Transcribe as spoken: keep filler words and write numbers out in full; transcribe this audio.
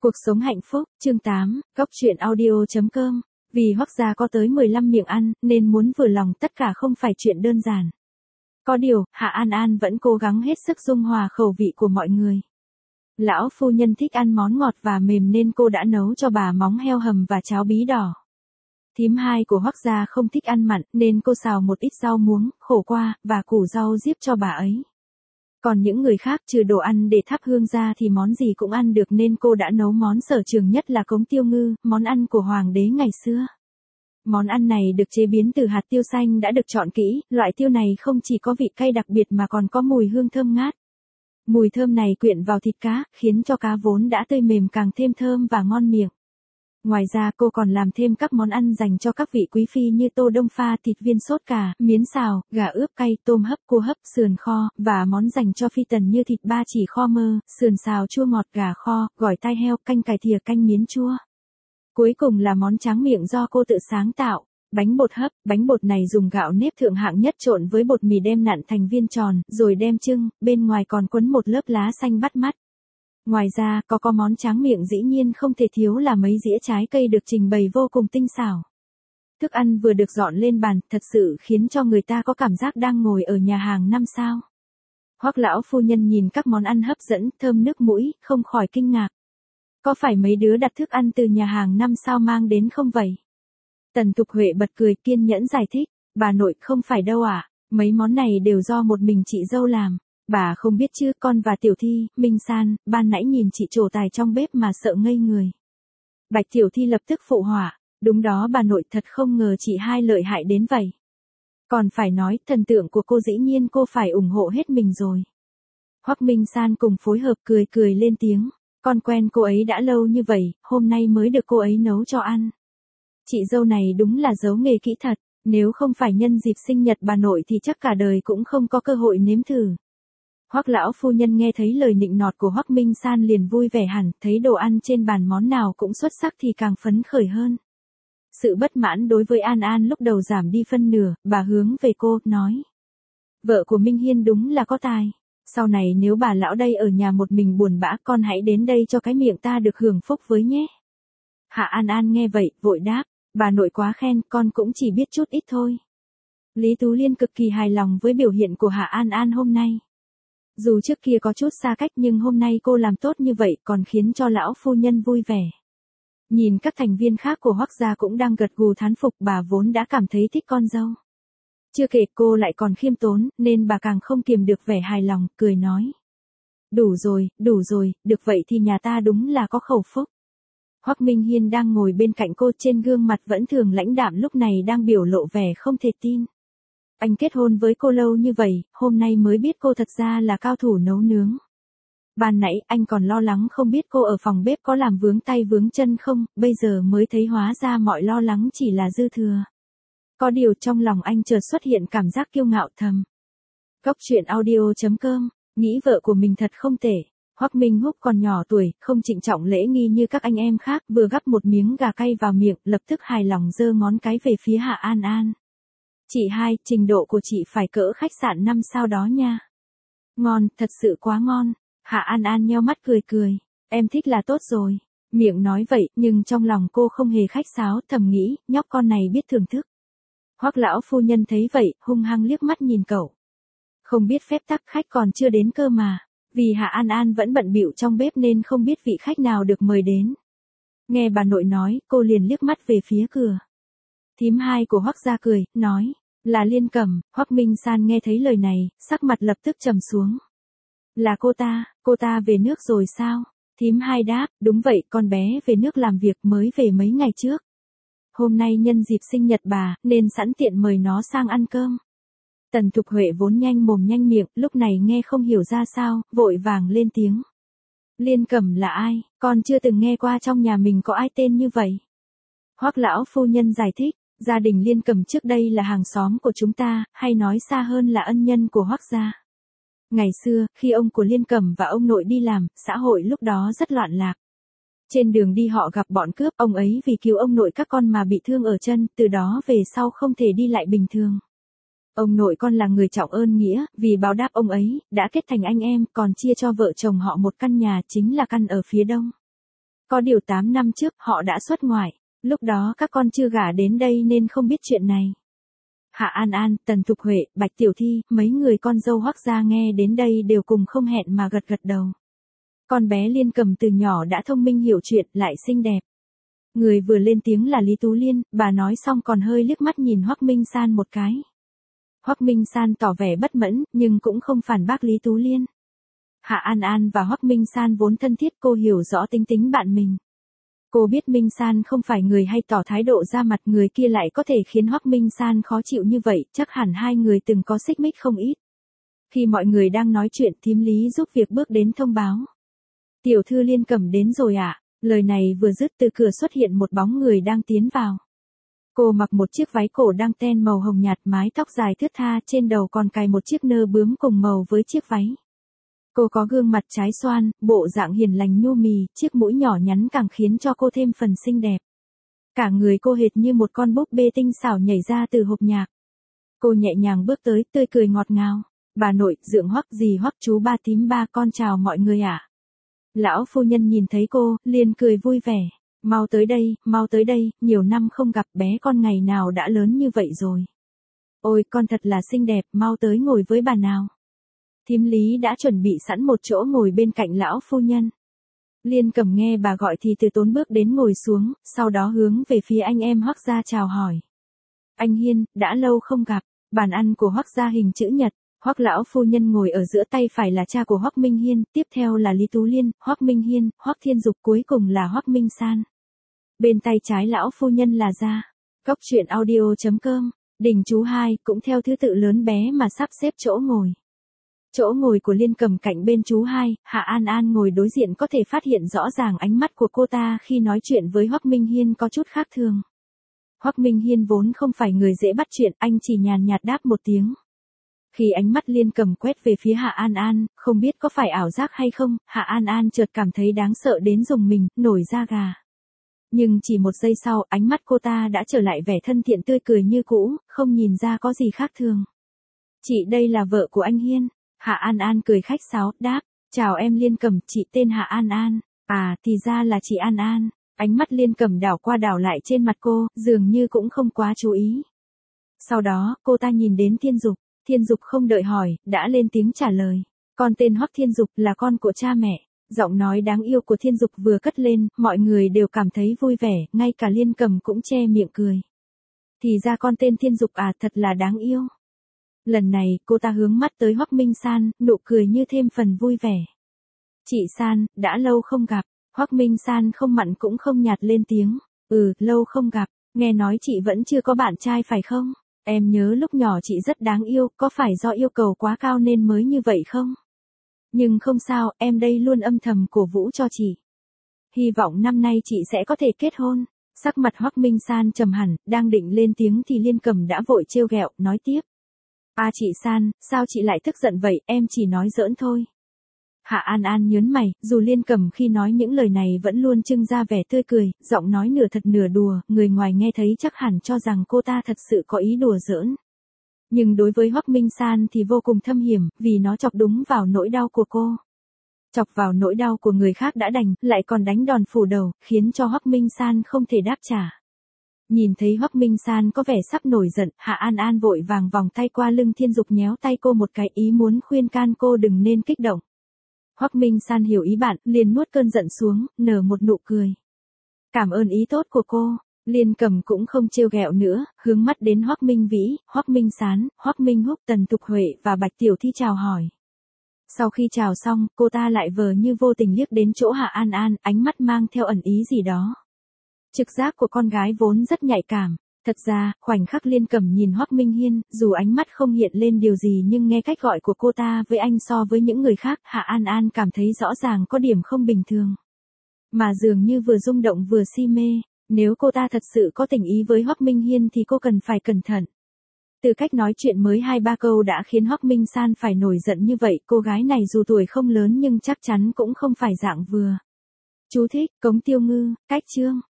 Cuộc sống hạnh phúc, chương tám, góc truyện audio.com. Vì Hoắc gia có tới mười lăm miệng ăn, nên muốn vừa lòng tất cả không phải chuyện đơn giản. Có điều, Hạ An An vẫn cố gắng hết sức dung hòa khẩu vị của mọi người. Lão phu nhân thích ăn món ngọt và mềm nên cô đã nấu cho bà móng heo hầm và cháo bí đỏ. Thím hai của Hoắc gia không thích ăn mặn nên cô xào một ít rau muống, khổ qua, và củ rau diếp cho bà ấy. Còn những người khác trừ đồ ăn để thắp hương ra thì món gì cũng ăn được nên cô đã nấu món sở trường nhất là cống tiêu ngư, món ăn của hoàng đế ngày xưa. Món ăn này được chế biến từ hạt tiêu xanh đã được chọn kỹ, loại tiêu này không chỉ có vị cay đặc biệt mà còn có mùi hương thơm ngát. Mùi thơm này quyện vào thịt cá, khiến cho cá vốn đã tươi mềm càng thêm thơm và ngon miệng. Ngoài ra cô còn làm thêm các món ăn dành cho các vị quý phi như tô đông pha, thịt viên sốt cà, miến xào, gà ướp cay, tôm hấp, cua hấp, sườn kho, và món dành cho phi tần như thịt ba chỉ kho mơ, sườn xào chua ngọt, gà kho, gỏi tai heo, canh cải thìa, canh miến chua. Cuối cùng là món tráng miệng do cô tự sáng tạo. Bánh bột hấp, bánh bột này dùng gạo nếp thượng hạng nhất trộn với bột mì đem nặn thành viên tròn, rồi đem trưng, bên ngoài còn quấn một lớp lá xanh bắt mắt. Ngoài ra, có có món tráng miệng dĩ nhiên không thể thiếu là mấy dĩa trái cây được trình bày vô cùng tinh xảo. Thức ăn vừa được dọn lên bàn, thật sự khiến cho người ta có cảm giác đang ngồi ở nhà hàng năm sao. Hoắc lão phu nhân nhìn các món ăn hấp dẫn, thơm nước mũi, không khỏi kinh ngạc. Có phải mấy đứa đặt thức ăn từ nhà hàng năm sao mang đến không vậy? Tần Thục Huệ bật cười kiên nhẫn giải thích, bà nội không phải đâu ạ, à? Mấy món này đều do một mình chị dâu làm. Bà không biết chứ, con và Tiểu Thi, Minh San, ban nãy nhìn chị trổ tài trong bếp mà sợ ngây người. Bạch Tiểu Thi lập tức phụ họa, đúng đó bà nội, thật không ngờ chị hai lợi hại đến vậy. Còn phải nói, thần tượng của cô dĩ nhiên cô phải ủng hộ hết mình rồi. Hoắc Minh San cùng phối hợp cười cười lên tiếng, con quen cô ấy đã lâu như vậy, hôm nay mới được cô ấy nấu cho ăn. Chị dâu này đúng là giấu nghề kỹ thật, nếu không phải nhân dịp sinh nhật bà nội thì chắc cả đời cũng không có cơ hội nếm thử. Hoắc lão phu nhân nghe thấy lời nịnh nọt của Hoắc Minh San liền vui vẻ hẳn, thấy đồ ăn trên bàn món nào cũng xuất sắc thì càng phấn khởi hơn. Sự bất mãn đối với An An lúc đầu giảm đi phân nửa, bà hướng về cô, nói. Vợ của Minh Hiên đúng là có tài. Sau này nếu bà lão đây ở nhà một mình buồn bã, con hãy đến đây cho cái miệng ta được hưởng phúc với nhé. Hạ An An nghe vậy, vội đáp, bà nội quá khen, con cũng chỉ biết chút ít thôi. Lý Tú Liên cực kỳ hài lòng với biểu hiện của Hạ An An hôm nay. Dù trước kia có chút xa cách nhưng hôm nay cô làm tốt như vậy còn khiến cho lão phu nhân vui vẻ. Nhìn các thành viên khác của Hoắc gia cũng đang gật gù thán phục, bà vốn đã cảm thấy thích con dâu. Chưa kể cô lại còn khiêm tốn, nên bà càng không kiềm được vẻ hài lòng, cười nói. Đủ rồi, đủ rồi, được vậy thì nhà ta đúng là có khẩu phúc. Hoắc Minh Hiên đang ngồi bên cạnh cô, trên gương mặt vẫn thường lãnh đạm lúc này đang biểu lộ vẻ không thể tin. Anh kết hôn với cô lâu như vậy, hôm nay mới biết cô thật ra là cao thủ nấu nướng. Ban nãy anh còn lo lắng không biết cô ở phòng bếp có làm vướng tay vướng chân không, bây giờ mới thấy hóa ra mọi lo lắng chỉ là dư thừa. Có điều trong lòng anh chợt xuất hiện cảm giác kiêu ngạo thầm. Góc truyện audio.com, nghĩ vợ của mình thật không tệ. Hoắc Minh Húc còn nhỏ tuổi, không trịnh trọng lễ nghi như các anh em khác, vừa gắp một miếng gà cay vào miệng, lập tức hài lòng giơ ngón cái về phía Hạ An An. Chị hai, trình độ của chị phải cỡ khách sạn năm sao đó nha. Ngon, thật sự quá ngon. Hạ An An nheo mắt cười cười, em thích là tốt rồi. Miệng nói vậy, nhưng trong lòng cô không hề khách sáo, thầm nghĩ, nhóc con này biết thưởng thức. Hoắc lão phu nhân thấy vậy, hung hăng liếc mắt nhìn cậu. Không biết phép tắc, khách còn chưa đến cơ mà. Vì Hạ An An vẫn bận bịu trong bếp nên không biết vị khách nào được mời đến. Nghe bà nội nói, cô liền liếc mắt về phía cửa. Thím hai của Hoắc gia cười, nói, là Liên Cẩm. Hoắc Minh San nghe thấy lời này, sắc mặt lập tức trầm xuống. Là cô ta, cô ta về nước rồi sao? Thím hai đáp, đúng vậy, con bé về nước làm việc mới về mấy ngày trước. Hôm nay nhân dịp sinh nhật bà, nên sẵn tiện mời nó sang ăn cơm. Tần Thục Huệ vốn nhanh mồm nhanh miệng, lúc này nghe không hiểu ra sao, vội vàng lên tiếng. Liên Cẩm là ai, con chưa từng nghe qua trong nhà mình có ai tên như vậy. Hoắc lão phu nhân giải thích, gia đình Liên Cẩm trước đây là hàng xóm của chúng ta, hay nói xa hơn là ân nhân của Hoắc gia. Ngày xưa, khi ông của Liên Cẩm và ông nội đi làm, xã hội lúc đó rất loạn lạc. Trên đường đi họ gặp bọn cướp, ông ấy vì cứu ông nội các con mà bị thương ở chân, từ đó về sau không thể đi lại bình thường. Ông nội con là người trọng ơn nghĩa, vì báo đáp ông ấy, đã kết thành anh em, còn chia cho vợ chồng họ một căn nhà, chính là căn ở phía đông. Có điều tám năm trước họ đã xuất ngoại, lúc đó các con chưa gả đến đây nên không biết chuyện này. Hạ An An, Tần Thục Huệ, Bạch Tiểu Thi, mấy người con dâu Hoắc gia nghe đến đây đều cùng không hẹn mà gật gật đầu. Con bé Liên Cầm từ nhỏ đã thông minh hiểu chuyện, lại xinh đẹp. Người vừa lên tiếng là Lý Tú Liên, bà nói xong còn hơi liếc mắt nhìn Hoắc Minh San một cái. Hoắc Minh San tỏ vẻ bất mẫn, nhưng cũng không phản bác Lý Tú Liên. Hạ An An và Hoắc Minh San vốn thân thiết, cô hiểu rõ tính tính bạn mình. Cô biết Minh San không phải người hay tỏ thái độ ra mặt, người kia lại có thể khiến Hoắc Minh San khó chịu như vậy, chắc hẳn hai người từng có xích mích không ít. Khi mọi người đang nói chuyện, thím Lý giúp việc bước đến thông báo. Tiểu thư Liên Cầm đến rồi ạ. À? Lời này vừa dứt, từ cửa xuất hiện một bóng người đang tiến vào. Cô mặc một chiếc váy cổ đăng ten màu hồng nhạt, mái tóc dài thướt tha, trên đầu còn cài một chiếc nơ bướm cùng màu với chiếc váy. Cô có gương mặt trái xoan, bộ dạng hiền lành nhu mì, chiếc mũi nhỏ nhắn càng khiến cho cô thêm phần xinh đẹp. Cả người cô hệt như một con búp bê tinh xảo nhảy ra từ hộp nhạc. Cô nhẹ nhàng bước tới, tươi cười ngọt ngào. Bà nội, dượng Hoắc, dì Hoắc, chú ba, thím ba, con chào mọi người ạ. À. Lão phu nhân nhìn thấy cô, liền cười vui vẻ. Mau tới đây, mau tới đây, nhiều năm không gặp, bé con ngày nào đã lớn như vậy rồi. Ôi, con thật là xinh đẹp, mau tới ngồi với bà nào. Thím Lý đã chuẩn bị sẵn một chỗ ngồi bên cạnh lão phu nhân. Liên Cầm nghe bà gọi thì từ tốn bước đến ngồi xuống, sau đó hướng về phía anh em Hoắc gia chào hỏi. Anh Hiên, đã lâu không gặp. Bàn ăn của Hoắc gia hình chữ nhật. Hoắc lão phu nhân ngồi ở giữa, tay phải là cha của Hoắc Minh Hiên, tiếp theo là Lý Tú Liên, Hoắc Minh Hiên, Hoắc Thiên Dục, cuối cùng là Hoắc Minh San. Bên tay trái lão phu nhân là Gia. Cốc truyện audio chấm com. Đình chú hai cũng theo thứ tự lớn bé mà sắp xếp chỗ ngồi. Chỗ ngồi của Liên Cầm cạnh bên chú hai, Hạ An An ngồi đối diện có thể phát hiện rõ ràng ánh mắt của cô ta khi nói chuyện với Hoắc Minh Hiên có chút khác thường. Hoắc Minh Hiên vốn không phải người dễ bắt chuyện, anh chỉ nhàn nhạt đáp một tiếng. Khi ánh mắt Liên Cầm quét về phía Hạ An An, không biết có phải ảo giác hay không, Hạ An An chợt cảm thấy đáng sợ đến rùng mình, nổi da gà. Nhưng chỉ một giây sau, ánh mắt cô ta đã trở lại vẻ thân thiện tươi cười như cũ, không nhìn ra có gì khác thường. Chị đây là vợ của anh Hiên. Hạ An An cười khách sáo, đáp, chào em Liên Cầm, chị tên Hạ An An. À, thì ra là chị An An. Ánh mắt Liên Cầm đảo qua đảo lại trên mặt cô, dường như cũng không quá chú ý. Sau đó, cô ta nhìn đến Thiên Dục. Thiên Dục không đợi hỏi, đã lên tiếng trả lời. Con tên Hoắc Thiên Dục, là con của cha mẹ. Giọng nói đáng yêu của Thiên Dục vừa cất lên, mọi người đều cảm thấy vui vẻ, ngay cả Liên Cầm cũng che miệng cười. Thì ra con tên Thiên Dục à, thật là đáng yêu. Lần này, cô ta hướng mắt tới Hoắc Minh San, nụ cười như thêm phần vui vẻ. Chị San, đã lâu không gặp. Hoắc Minh San không mặn cũng không nhạt lên tiếng. Ừ, lâu không gặp, nghe nói chị vẫn chưa có bạn trai phải không? Em nhớ lúc nhỏ chị rất đáng yêu, có phải do yêu cầu quá cao nên mới như vậy không? Nhưng không sao, em đây luôn âm thầm cổ vũ cho chị. Hy vọng năm nay chị sẽ có thể kết hôn. Sắc mặt Hoắc Minh San trầm hẳn, đang định lên tiếng thì Liên Cầm đã vội trêu ghẹo, nói tiếp. À chị San, sao chị lại tức giận vậy, em chỉ nói giỡn thôi. Hạ An An nhớn mày, dù Liên Cầm khi nói những lời này vẫn luôn trưng ra vẻ tươi cười, giọng nói nửa thật nửa đùa, người ngoài nghe thấy chắc hẳn cho rằng cô ta thật sự có ý đùa giỡn. Nhưng đối với Hoắc Minh San thì vô cùng thâm hiểm, vì nó chọc đúng vào nỗi đau của cô. Chọc vào nỗi đau của người khác đã đành, lại còn đánh đòn phủ đầu, khiến cho Hoắc Minh San không thể đáp trả. Nhìn thấy Hoắc Minh San có vẻ sắp nổi giận, Hạ An An vội vàng vòng tay qua lưng Thiên Dục nhéo tay cô một cái, ý muốn khuyên can cô đừng nên kích động. Hoắc Minh San hiểu ý bạn, liền nuốt cơn giận xuống, nở một nụ cười. Cảm ơn ý tốt của cô. Liên Cầm cũng không trêu ghẹo nữa, hướng mắt đến Hoắc Minh Vĩ, Hoắc Minh Sán, Hoắc Minh Húc, Tần Thục Huệ và Bạch Tiểu Thi chào hỏi. Sau khi chào xong, cô ta lại vờ như vô tình liếc đến chỗ Hạ An An, ánh mắt mang theo ẩn ý gì đó. Trực giác của con gái vốn rất nhạy cảm. Thật ra, khoảnh khắc Liên Cầm nhìn Hoắc Minh Hiên, dù ánh mắt không hiện lên điều gì nhưng nghe cách gọi của cô ta với anh so với những người khác, Hạ An An cảm thấy rõ ràng có điểm không bình thường. Mà dường như vừa rung động vừa si mê, nếu cô ta thật sự có tình ý với Hoắc Minh Hiên thì cô cần phải cẩn thận. Từ cách nói chuyện mới hai ba câu đã khiến Hoắc Minh San phải nổi giận như vậy, cô gái này dù tuổi không lớn nhưng chắc chắn cũng không phải dạng vừa. Chú thích, Cống Tiêu Ngư, cách chương.